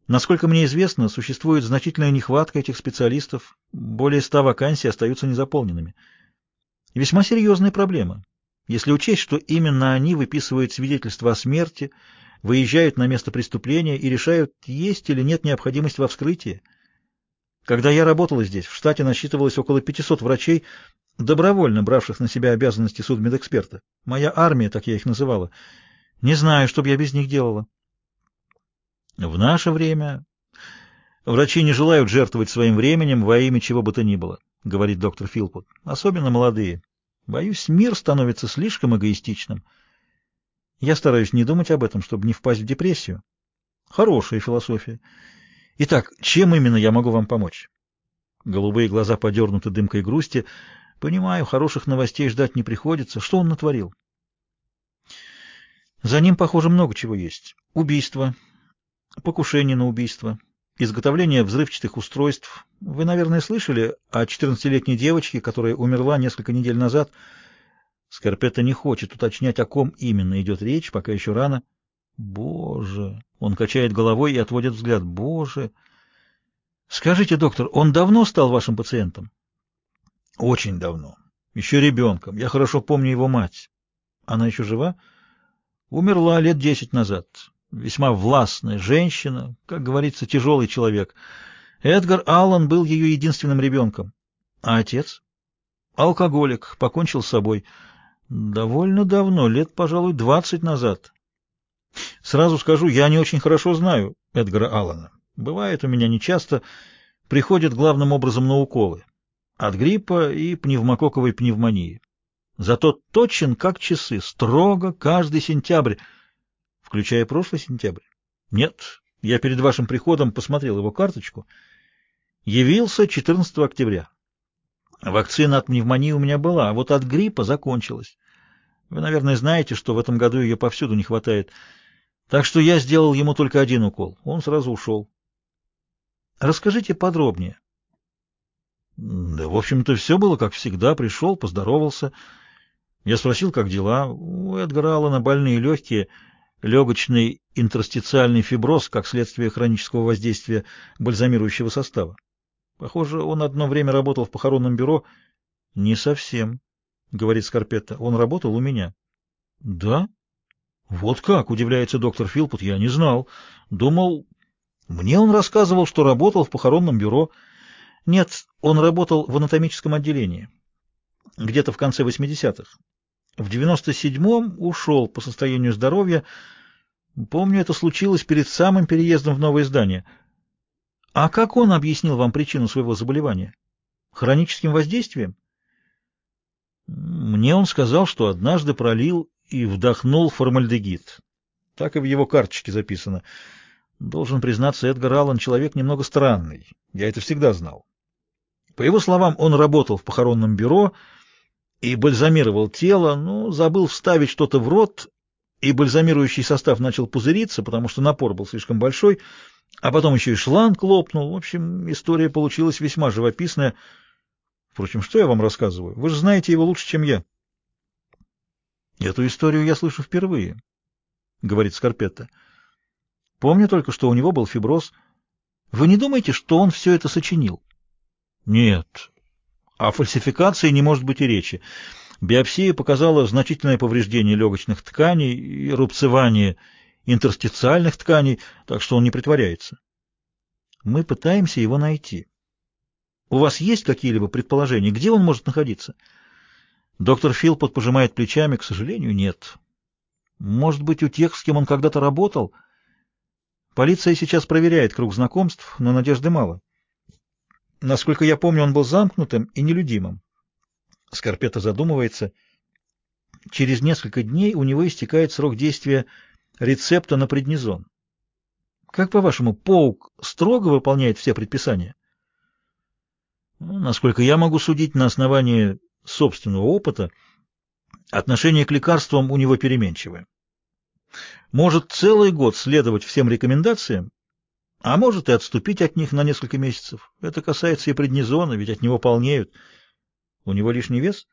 Насколько мне известно, существует значительная нехватка этих специалистов, более 100 вакансий остаются незаполненными. Весьма серьезная проблема, если учесть, что именно они выписывают свидетельства о смерти, выезжают на место преступления и решают, есть или нет необходимость во вскрытии. Когда я работала здесь, в штате насчитывалось около 500 врачей, добровольно бравших на себя обязанности судмедэксперта. Моя армия, так я их называла. Не знаю, что бы я без них делала. В наше время врачи не желают жертвовать своим временем во имя чего бы то ни было, говорит доктор Филпот. Особенно молодые. Боюсь, мир становится слишком эгоистичным. Я стараюсь не думать об этом, чтобы не впасть в депрессию. Хорошая философия. Итак, чем именно я могу вам помочь? Голубые глаза подернуты дымкой грусти. Понимаю, хороших новостей ждать не приходится. Что он натворил? За ним, похоже, много чего есть. Убийство, покушение на убийство, изготовление взрывчатых устройств. Вы, наверное, слышали о 14-летней девочке, которая умерла несколько недель назад. Скарпетта не хочет уточнять, о ком именно идет речь, пока еще рано. Боже! Он качает головой и отводит взгляд. Боже! Скажите, доктор, он давно стал вашим пациентом? Очень давно. Еще ребенком. Я хорошо помню его мать. Она еще жива? Умерла лет 10 назад. Весьма властная женщина, как говорится, тяжелый человек. Эдгар Аллан был ее единственным ребенком. А отец? Алкоголик, покончил с собой. Довольно давно, лет, пожалуй, 20 назад. Сразу скажу, я не очень хорошо знаю Эдгара Аллана. Бывает у меня нечасто, приходит главным образом на уколы. От гриппа и пневмококковой пневмонии. Зато точен, как часы, строго каждый сентябрь, включая прошлый сентябрь. Нет, я перед вашим приходом посмотрел его карточку. Явился 14 октября. Вакцина от пневмонии у меня была, а вот от гриппа закончилась. Вы, наверное, знаете, что в этом году ее повсюду не хватает. Так что я сделал ему только один укол. Он сразу ушел. Расскажите подробнее. Да, в общем-то, все было как всегда. Пришел, поздоровался. Я спросил, как дела. У Эдгара Аллана больные легкие, легочный интерстициальный фиброз, как следствие хронического воздействия бальзамирующего состава. Похоже, он одно время работал в похоронном бюро. Не совсем, говорит Скарпетта. Он работал у меня. Да? Вот как, удивляется доктор Филпот, я не знал. Думал, мне он рассказывал, что работал в похоронном бюро. Нет, он работал в анатомическом отделении. Где-то в конце 80-х. В 97-м ушел по состоянию здоровья. Помню, это случилось перед самым переездом в новое здание. А как он объяснил вам причину своего заболевания? Хроническим воздействием? Мне он сказал, что однажды пролил и вдохнул формальдегид. Так и в его карточке записано. Должен признаться, Эдгар Аллан человек немного странный. Я это всегда знал. По его словам, он работал в похоронном бюро и бальзамировал тело, но забыл вставить что-то в рот, и бальзамирующий состав начал пузыриться, потому что напор был слишком большой, а потом еще и шланг лопнул. В общем, история получилась весьма живописная. Впрочем, что я вам рассказываю? Вы же знаете его лучше, чем я. Эту историю я слышу впервые, говорит Скарпетта. Помню только, что у него был фиброз. Вы не думаете, что он все это сочинил? Нет. О фальсификации не может быть и речи. Биопсия показала значительное повреждение легочных тканей и рубцевание интерстициальных тканей, так что он не притворяется. Мы пытаемся его найти. У вас есть какие-либо предположения, где он может находиться? Доктор Филпот пожимает плечами. К сожалению, нет. Может быть, у тех, с кем он когда-то работал? Полиция сейчас проверяет круг знакомств, но надежды мало. Насколько я помню, он был замкнутым и нелюдимым. Скарпетта задумывается. Через несколько дней у него истекает срок действия рецепта на преднизон. Как, по-вашему, Паук строго выполняет все предписания? Ну, насколько я могу судить на основании собственного опыта, отношение к лекарствам у него переменчивое. Может целый год следовать всем рекомендациям, а может и отступить от них на несколько месяцев. Это касается и преднизона, ведь от него полнеют. У него лишний вес?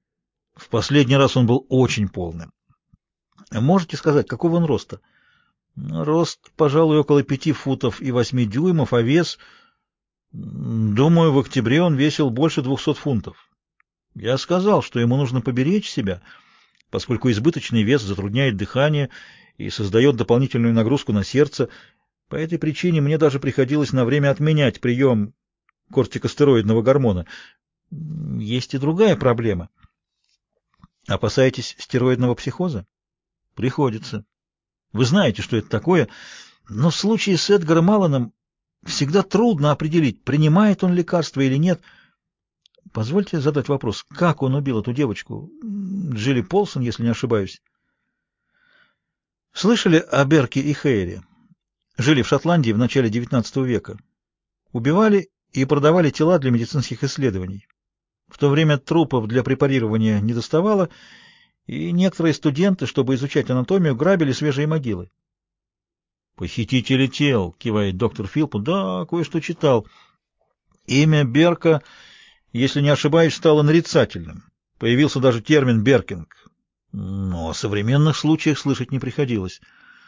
В последний раз он был очень полным. Можете сказать, какого он роста? Рост, пожалуй, около 5 футов и 8 дюймов, а вес... Думаю, в октябре он весил больше 200 фунтов. Я сказал, что ему нужно поберечь себя, поскольку избыточный вес затрудняет дыхание и создает дополнительную нагрузку на сердце. По этой причине мне даже приходилось на время отменять прием кортикостероидного гормона. Есть и другая проблема. Опасаетесь стероидного психоза? Приходится. Вы знаете, что это такое, но в случае с Эдгаром Алланом всегда трудно определить, принимает он лекарство или нет. Позвольте задать вопрос, как он убил эту девочку? Джилли Полсон, если не ошибаюсь. Слышали о Берке и Хейре? Жили в Шотландии в начале XIX века. Убивали и продавали тела для медицинских исследований. В то время трупов для препарирования не доставало, и некоторые студенты, чтобы изучать анатомию, грабили свежие могилы. «Похитители тел», — кивает доктор Филпут. «Да, кое-что читал. Имя Берка, если не ошибаюсь, стало нарицательным. Появился даже термин «беркинг». Но о современных случаях слышать не приходилось.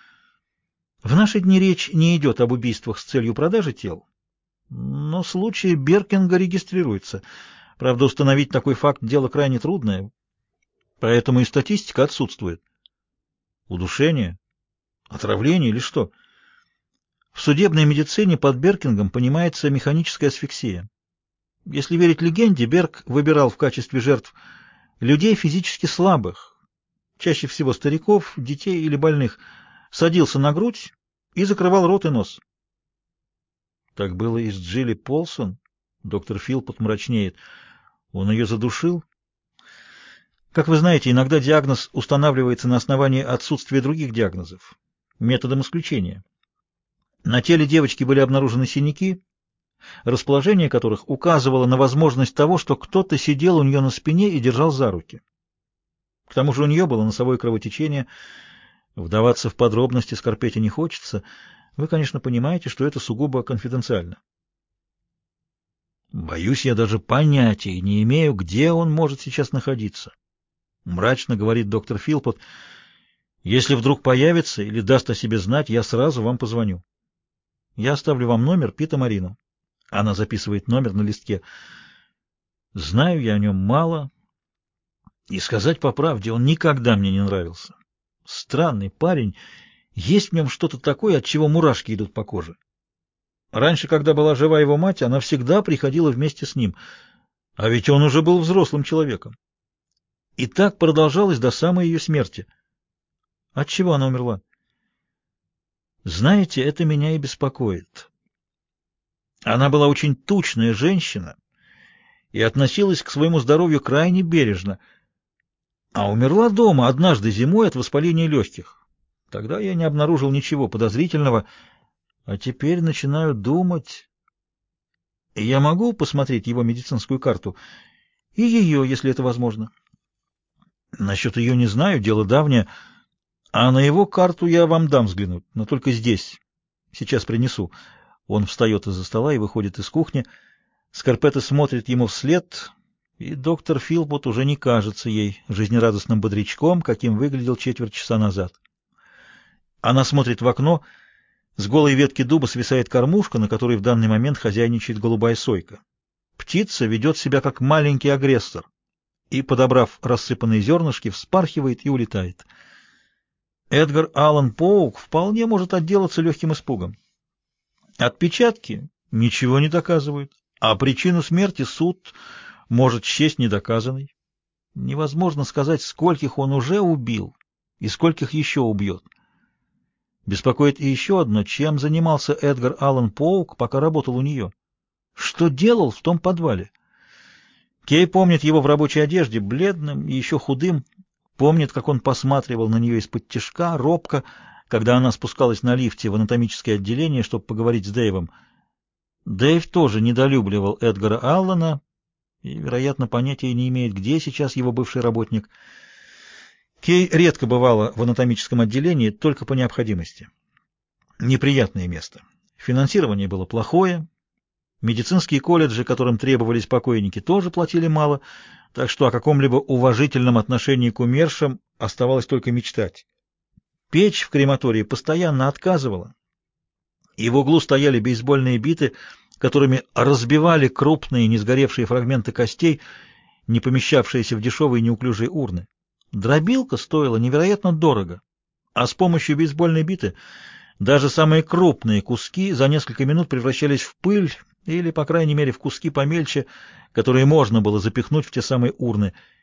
В наши дни речь не идет об убийствах с целью продажи тел, но случаи Беркинга регистрируются. Правда, установить такой факт — дело крайне трудное, поэтому и статистика отсутствует. Удушение? Отравление или что? В судебной медицине под Беркингом понимается механическая асфиксия. Если верить легенде, Берк выбирал в качестве жертв людей физически слабых, чаще всего стариков, детей или больных, садился на грудь и закрывал рот и нос. Так было и с Джилли Полсон. Доктор Филпот мрачнеет. Он ее задушил? Как вы знаете, иногда диагноз устанавливается на основании отсутствия других диагнозов, методом исключения. На теле девочки были обнаружены синяки, расположение которых указывало на возможность того, что кто-то сидел у нее на спине и держал за руки. К тому же у нее было носовое кровотечение. Вдаваться в подробности Скорпетти не хочется. Вы, конечно, понимаете, что это сугубо конфиденциально. Боюсь, я даже понятия не имею, где он может сейчас находиться. Мрачно говорит доктор Филпот. Если вдруг появится или даст о себе знать, я сразу вам позвоню. Я оставлю вам номер Пита Марино. Она записывает номер на листке. Знаю я о нем мало, и сказать по правде, он никогда мне не нравился. Странный парень, есть в нем что-то такое, от чего мурашки идут по коже. Раньше, когда была жива его мать, она всегда приходила вместе с ним, а ведь он уже был взрослым человеком. И так продолжалось до самой ее смерти. От чего она умерла? Знаете, это меня и беспокоит. Она была очень тучная женщина и относилась к своему здоровью крайне бережно, а умерла дома однажды зимой от воспаления легких. Тогда я не обнаружил ничего подозрительного, а теперь начинаю думать... Я могу посмотреть его медицинскую карту? И ее, если это возможно. Насчет ее не знаю, дело давнее, а на его карту я вам дам взглянуть, но только здесь. Сейчас принесу. Он встает из-за стола и выходит из кухни. Скорпетта смотрит ему вслед, и доктор Филпот уже не кажется ей жизнерадостным бодрячком, каким выглядел четверть часа назад. Она смотрит в окно. С голой ветки дуба свисает кормушка, на которой в данный момент хозяйничает голубая сойка. Птица ведет себя как маленький агрессор и, подобрав рассыпанные зернышки, вспархивает и улетает. Эдгар Аллан Поук вполне может отделаться легким испугом. Отпечатки ничего не доказывают, а причину смерти суд может счесть недоказанной. Невозможно сказать, скольких он уже убил и скольких еще убьет. Беспокоит и еще одно, чем занимался Эдгар Аллан Поук, пока работал у нее. Что делал в том подвале? Кей помнит его в рабочей одежде, бледным и еще худым, помнит, как он посматривал на нее из-под тишка, робко, когда она спускалась на лифте в анатомическое отделение, чтобы поговорить с Дэйвом. Дэйв тоже недолюбливал Эдгара Аллана и, вероятно, понятия не имеет, где сейчас его бывший работник. Кей редко бывала в анатомическом отделении, только по необходимости. Неприятное место. Финансирование было плохое, медицинские колледжи, которым требовались покойники, тоже платили мало, так что о каком-либо уважительном отношении к умершим оставалось только мечтать. Печь в крематории постоянно отказывала, и в углу стояли бейсбольные биты, которыми разбивали крупные несгоревшие фрагменты костей, не помещавшиеся в дешевые неуклюжие урны. Дробилка стоила невероятно дорого, а с помощью бейсбольной биты даже самые крупные куски за несколько минут превращались в пыль или, по крайней мере, в куски помельче, которые можно было запихнуть в те самые урны.